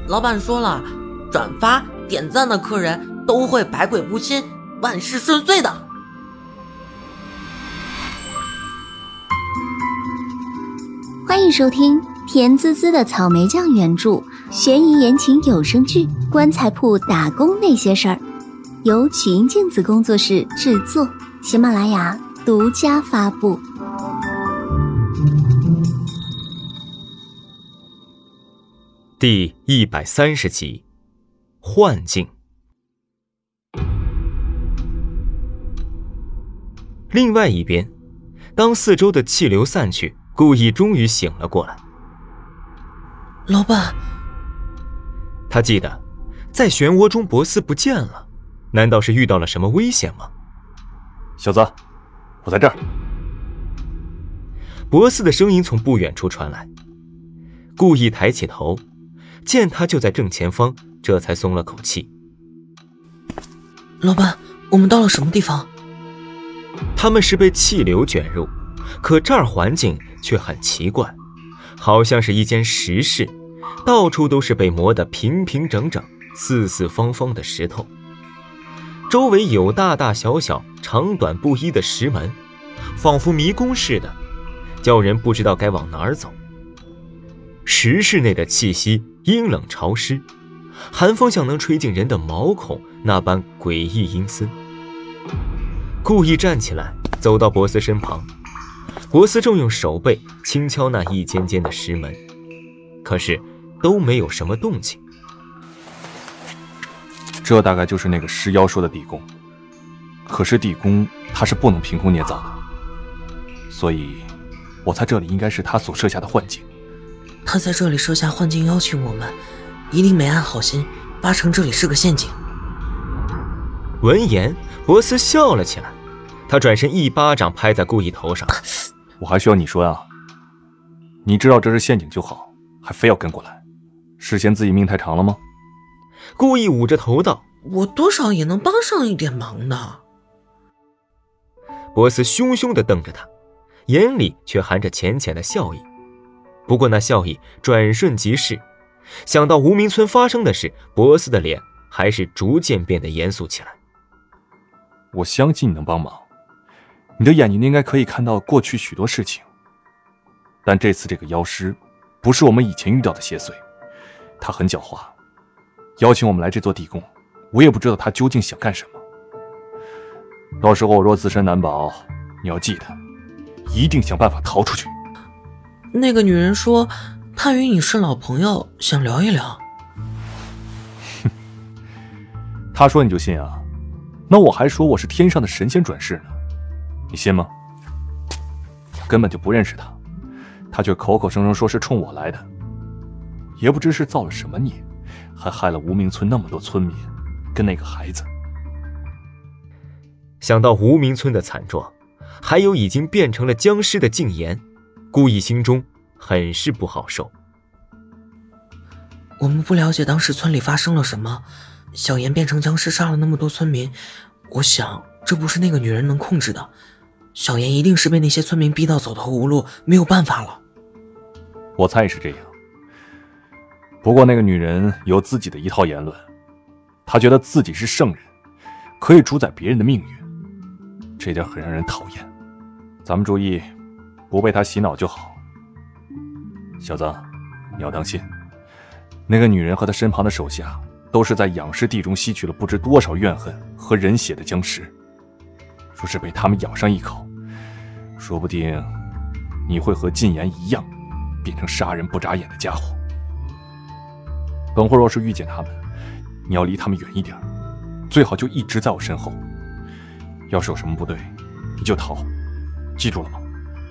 老板说了，转发点赞的客人都会百鬼不侵，万事顺遂的。 欢迎收听甜滋滋的草莓酱原著悬疑言情有声剧《棺材铺打工那些事儿》，由曲音镜子工作室制作，喜马拉雅独家发布。 第130集，幻境。另外一边，当四周的气流散去，顾意终于醒了过来。 老板， 他记得在漩涡中博斯不见了，难道是遇到了什么危险吗？ 小子，我在这儿。 博斯的声音从不远处传来，顾意抬起头，见他就在正前方，这才松了口气。 老板，我们到了什么地方？ 他们是被气流卷入，可这儿环境却很奇怪，好像是一间石室，到处都是被磨得平平整整、四四方方的石头，周围有大大小小、长短不一的石门，仿佛迷宫似的，叫人不知道该往哪儿走。石室内的气息阴冷潮湿，寒风像能吹进人的毛孔那般诡异阴森。顾意站起来，走到博斯身旁，博斯正用手背轻敲那一间间的石门，可是都没有什么动静。 这大概就是那个尸妖说的地宫，可是地宫它是不能凭空捏造的，所以我猜这里应该是他所设下的幻境。 他在这里设下幻境邀请我们，一定没安好心，八成这里是个陷阱。 闻言，博斯笑了起来，他转身一巴掌拍在顾意头上。 我还需要你说啊？你知道这是陷阱就好，还非要跟过来，是嫌自己命太长了吗？ 顾意捂着头道： 我多少也能帮上一点忙的。 博斯凶凶地瞪着他，眼里却含着浅浅的笑意。不过那笑意转瞬即逝，想到无名村发生的事，博斯的脸还是逐渐变得严肃起来。 我相信你能帮忙，你的眼睛应该可以看到过去许多事情，但这次这个妖尸不是我们以前遇到的邪祟，他很狡猾，邀请我们来这座地宫，我也不知道他究竟想干什么。到时候我若自身难保，你要记得一定想办法逃出去。 那个女人说她与你是老朋友，想聊一聊。 她说你就信啊？那我还说我是天上的神仙转世呢，你信吗？根本就不认识她，她却口口声声说是冲我来的，也不知是造了什么孽，还害了无名村那么多村民跟那个孩子。 想到无名村的惨状，还有已经变成了僵尸的禁言，顾意心中很是不好受。 我们不了解当时村里发生了什么，小妍变成僵尸杀了那么多村民，我想这不是那个女人能控制的，小妍一定是被那些村民逼到走投无路，没有办法了。 我猜也是这样，不过那个女人有自己的一套言论，她觉得自己是圣人，可以主宰别人的命运，这点很让人讨厌。咱们注意不被她洗脑就好。小子，你要当心，那个女人和她身旁的手下都是在养尸地中吸取了不知多少怨恨和人血的僵尸，若是被他们咬上一口，说不定你会和禁言一样，变成杀人不眨眼的家伙。等会儿若是遇见他们，你要离他们远一点，最好就一直在我身后，要是有什么不对你就逃，记住了吗？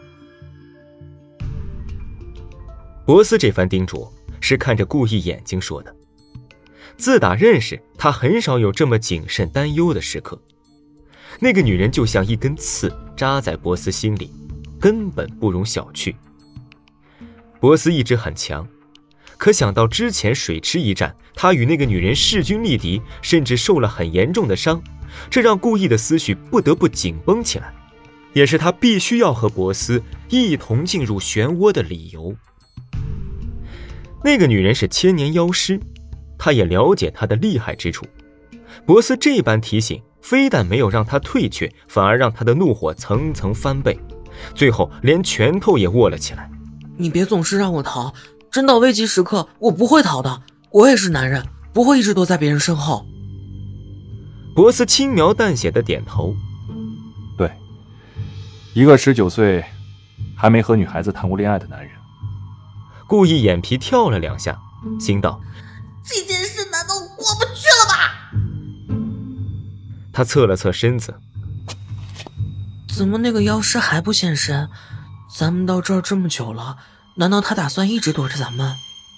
博斯这番叮嘱是看着顾意眼睛说的，自打认识他，很少有这么谨慎担忧的时刻。那个女人就像一根刺扎在博斯心里，根本不容小觑。博斯意志很强，可想到之前水池一战，他与那个女人势均力敌，甚至受了很严重的伤，这让顾意的思绪不得不紧绷起来，也是他必须要和博斯一同进入漩涡的理由。那个女人是千年妖尸， 他也了解他的厉害之处。博斯这般提醒，非但没有让他退却，反而让他的怒火层层翻倍，最后连拳头也握了起来。 你别总是让我逃，真到危急时刻我不会逃的，我也是男人，不会一直躲在别人身后。 博斯轻描淡写的点头。 对，一个19岁还没和女孩子谈过恋爱的男人。 顾意眼皮跳了2下，心道： 这件事难道过不去了吧？ 他侧了侧身子。 怎么那个妖师还不现身？咱们到这儿这么久了，难道他打算一直躲着咱们？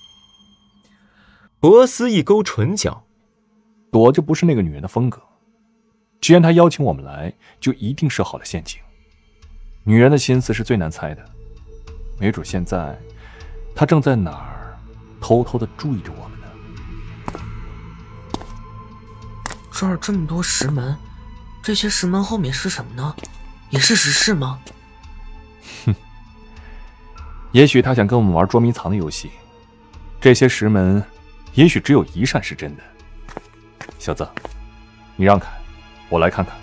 博斯一勾唇角， 躲就不是那个女人的风格。既然她邀请我们来，就一定设好了陷阱。女人的心思是最难猜的，没准现在她正在哪儿偷偷地注意着我们呢。 这儿这么多石门，这些石门后面是什么呢？也是石室吗？ 也许他想跟我们玩捉迷藏的游戏，这些石门也许只有一扇是真的。小子，你让开，我来看看。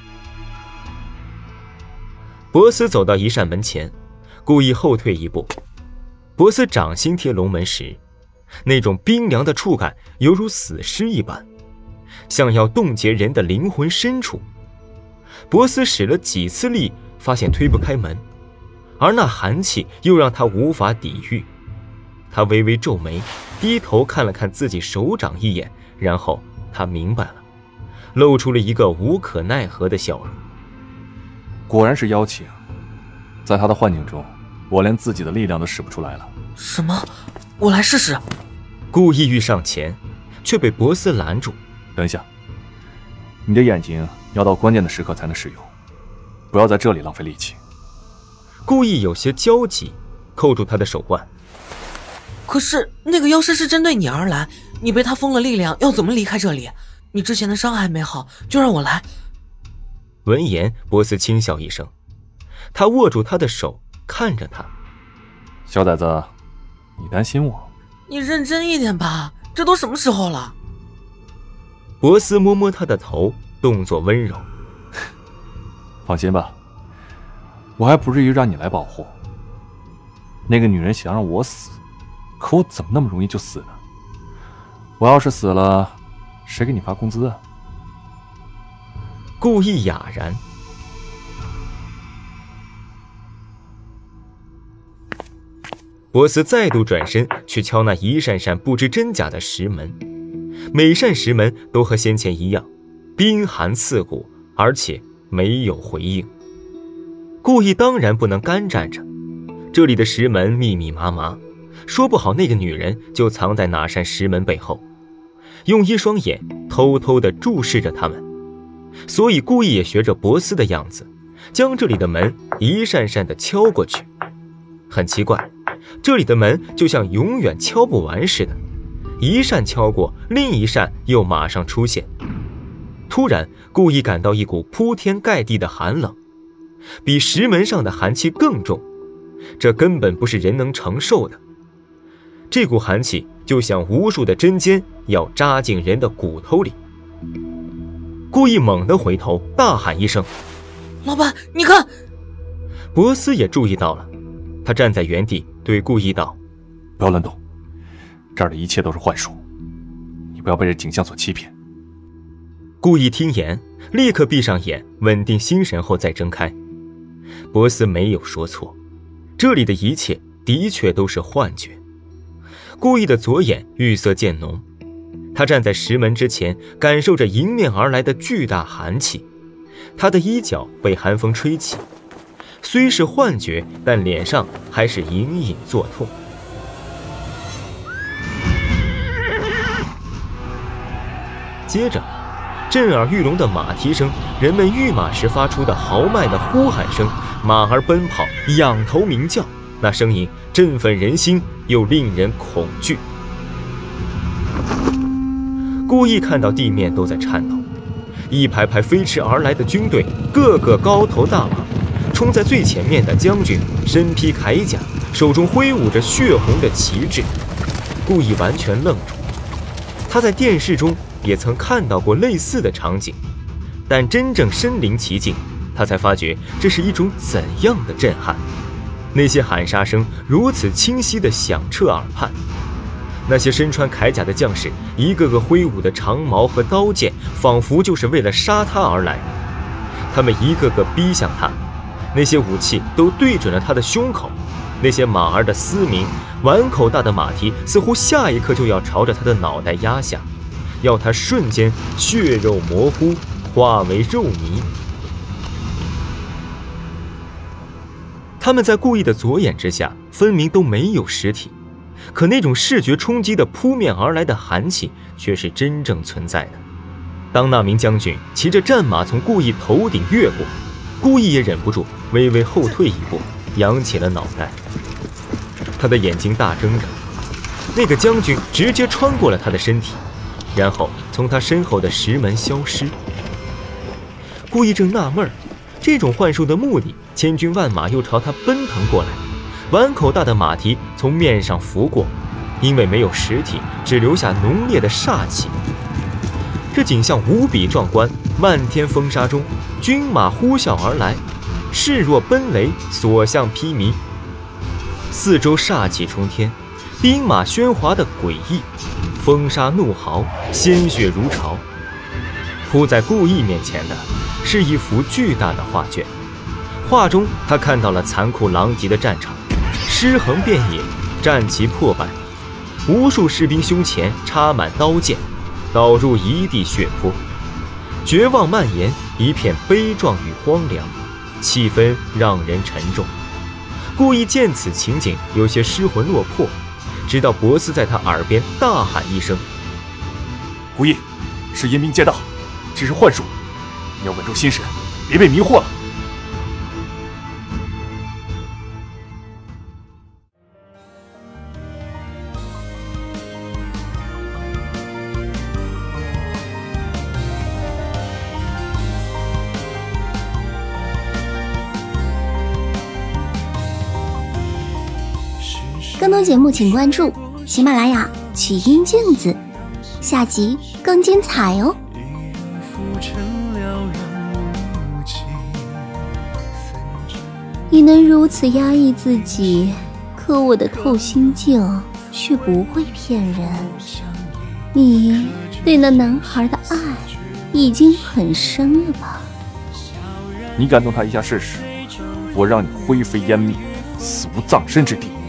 博斯走到一扇门前，故意后退一步。博斯掌心贴龙门时，那种冰凉的触感犹如死尸一般，像要冻结人的灵魂深处。博斯使了几次力，发现推不开门，而那寒气又让他无法抵御。他微微皱眉，低头看了看自己手掌一眼，然后他明白了，露出了一个无可奈何的笑容。 果然是妖气啊！在他的幻境中，我连自己的力量都使不出来了。 什么？我来试试。 故意欲上前，却被博斯拦住。 等一下，你的眼睛要到关键的时刻才能使用，不要在这里浪费力气。 故意有些焦急，扣住他的手腕。 可是那个妖师是针对你而来，你被他封了力量，要怎么离开这里？你之前的伤还没好，就让我来。 闻言，博斯轻笑一声，他握住他的手，看着他。 小崽子，你担心我？ 你认真一点吧，这都什么时候了？ 博斯摸摸他的头，动作温柔。 放心吧，我还不至于让你来保护。那个女人想让我死，可我怎么那么容易就死呢？我要是死了，谁给你发工资啊？ 故意哑然。博斯再度转身去敲那一扇扇不知真假的石门，每扇石门都和先前一样，冰寒刺骨，而且没有回应。故意当然不能干站着，这里的石门密密麻麻，说不好那个女人就藏在哪扇石门背后，用一双眼偷偷地注视着他们。所以故意也学着博斯的样子，将这里的门一扇扇地敲过去。很奇怪，这里的门就像永远敲不完似的，一扇敲过，另一扇又马上出现。突然，故意感到一股铺天盖地的寒冷，比石门上的寒气更重，这根本不是人能承受的。这股寒气就像无数的针尖要扎进人的骨头里。故意猛地回头，大喊一声： 老板，你看！ 博斯也注意到了，他站在原地对故意道： 不要乱动，这儿的一切都是幻术，你不要被这景象所欺骗。 故意听言，立刻闭上眼，稳定心神后再睁开。博斯没有说错，这里的一切的确都是幻觉。故意的左眼玉色渐浓，他站在石门之前，感受着迎面而来的巨大寒气，他的衣角被寒风吹起，虽是幻觉，但脸上还是隐隐作痛。接着，震耳欲聋的马蹄声，人们御马时发出的豪迈的呼喊声，马儿奔跑，仰头鸣叫，那声音振奋人心，又令人恐惧。故意看到地面都在颤抖，一排排飞驰而来的军队，个个高头大马，冲在最前面的将军身披铠甲，手中挥舞着血红的旗帜。故意完全愣住， 他在电视中也曾看到过类似的场景，但真正身临其境，他才发觉这是一种怎样的震撼。那些喊杀声如此清晰地响彻耳畔，那些身穿铠甲的将士一个个挥舞的长矛和刀剑，仿佛就是为了杀他而来。他们一个个逼向他，那些武器都对准了他的胸口，那些马儿的嘶鸣，碗口大的马蹄似乎下一刻就要朝着他的脑袋压下，要他瞬间血肉模糊，化为肉泥。他们在故意的左眼之下，分明都没有实体，可那种视觉冲击的扑面而来的寒气却是真正存在的。当那名将军骑着战马从顾意头顶越过，顾意也忍不住微微后退一步，扬起了脑袋。他的眼睛大睁着，那个将军直接穿过了他的身体，然后从他身后的石门消失。顾意正纳闷，这种幻术的目的，千军万马又朝他奔腾过来，碗口大的马蹄从面上拂过，因为没有实体，只留下浓烈的煞气。这景象无比壮观，漫天风沙中，军马呼啸而来，势若奔雷，所向披靡。四周煞气冲天，兵马喧哗的诡异，风沙怒嚎，鲜血如潮。扑在顾意面前的是一幅巨大的画卷，画中他看到了残酷狼藉的战场，尸横遍野，战旗破败，无数士兵胸前插满刀剑，倒入一地血泊，绝望蔓延，一片悲壮与荒凉，气氛让人沉重。顾意见此情景，有些失魂落魄，直到博斯在他耳边大喊一声：“ 顾意，是阴兵借道，只是幻术，你要稳住心神，别被迷惑了。” 更多节目请关注喜马拉雅曲音镜子，下集更精彩哦。你能如此压抑自己，可我的透心镜却不会骗人。你对那男孩的爱已经很深了吧？ 你敢动他一下试试，我让你灰飞烟灭，死无葬身之地。